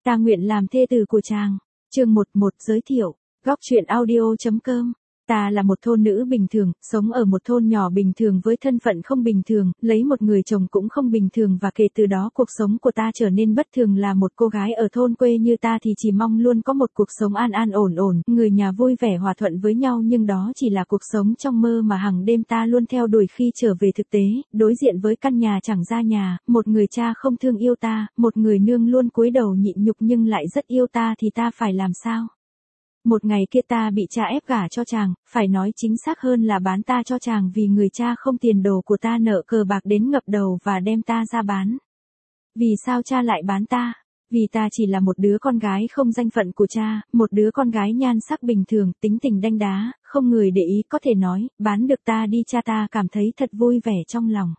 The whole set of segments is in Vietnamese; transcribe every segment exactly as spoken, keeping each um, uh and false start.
Ta nguyện làm thê tử của chàng. Chương một một giới thiệu. Góc truyện audio.com. Ta là một thôn nữ bình thường, sống ở một thôn nhỏ bình thường với thân phận không bình thường, lấy một người chồng cũng không bình thường và kể từ đó cuộc sống của ta trở nên bất thường. Là một cô gái ở thôn quê như ta thì chỉ mong luôn có một cuộc sống an an ổn ổn, người nhà vui vẻ hòa thuận với nhau, nhưng đó chỉ là cuộc sống trong mơ mà hàng đêm ta luôn theo đuổi. Khi trở về thực tế, đối diện với căn nhà chẳng ra nhà, một người cha không thương yêu ta, một người nương luôn cúi đầu nhịn nhục nhưng lại rất yêu ta thì ta phải làm sao? Một ngày kia ta bị cha ép gả cho chàng, phải nói chính xác hơn là bán ta cho chàng vì người cha không tiền đồ của ta nợ cờ bạc đến ngập đầu và đem ta ra bán. Vì sao cha lại bán ta? Vì ta chỉ là một đứa con gái không danh phận của cha, một đứa con gái nhan sắc bình thường, tính tình đanh đá, không người để ý, có thể nói, bán được ta đi cha ta cảm thấy thật vui vẻ trong lòng.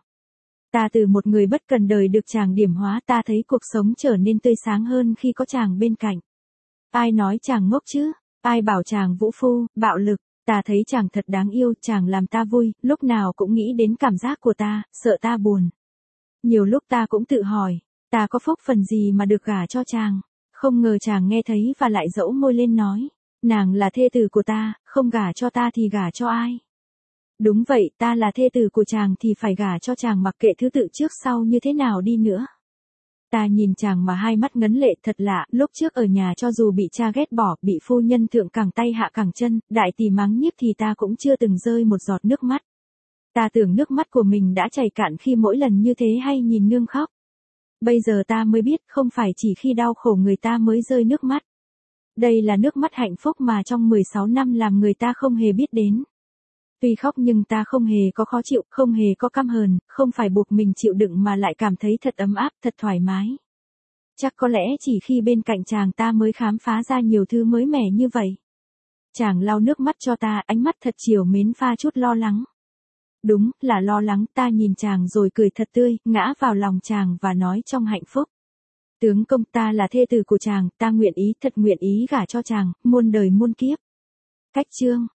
Ta từ một người bất cần đời được chàng điểm hóa, ta thấy cuộc sống trở nên tươi sáng hơn khi có chàng bên cạnh. Ai nói chàng ngốc chứ? Ai bảo chàng vũ phu, bạo lực, ta thấy chàng thật đáng yêu, chàng làm ta vui, lúc nào cũng nghĩ đến cảm giác của ta, sợ ta buồn. Nhiều lúc ta cũng tự hỏi, ta có phúc phần gì mà được gả cho chàng, không ngờ chàng nghe thấy và lại dẫu môi lên nói, nàng là thê tử của ta, không gả cho ta thì gả cho ai? Đúng vậy, ta là thê tử của chàng thì phải gả cho chàng mặc kệ thứ tự trước sau như thế nào đi nữa. Ta nhìn chàng mà hai mắt ngấn lệ, thật lạ, lúc trước ở nhà cho dù bị cha ghét bỏ, bị phu nhân thượng cẳng tay hạ cẳng chân, đại tỷ mắng nhiếc thì ta cũng chưa từng rơi một giọt nước mắt. Ta tưởng nước mắt của mình đã chảy cạn khi mỗi lần như thế hay nhìn nương khóc. Bây giờ ta mới biết không phải chỉ khi đau khổ người ta mới rơi nước mắt. Đây là nước mắt hạnh phúc mà trong mười sáu năm làm người ta không hề biết đến. Tuy khóc nhưng ta không hề có khó chịu, không hề có căm hờn, không phải buộc mình chịu đựng mà lại cảm thấy thật ấm áp, thật thoải mái. Chắc có lẽ chỉ khi bên cạnh chàng ta mới khám phá ra nhiều thứ mới mẻ như vậy. Chàng lau nước mắt cho ta, ánh mắt thật trìu mến pha chút lo lắng. Đúng, là lo lắng. Ta nhìn chàng rồi cười thật tươi, ngã vào lòng chàng và nói trong hạnh phúc. Tướng công, ta là thê tử của chàng, ta nguyện ý, thật nguyện ý gả cho chàng, muôn đời muôn kiếp. Cách chương.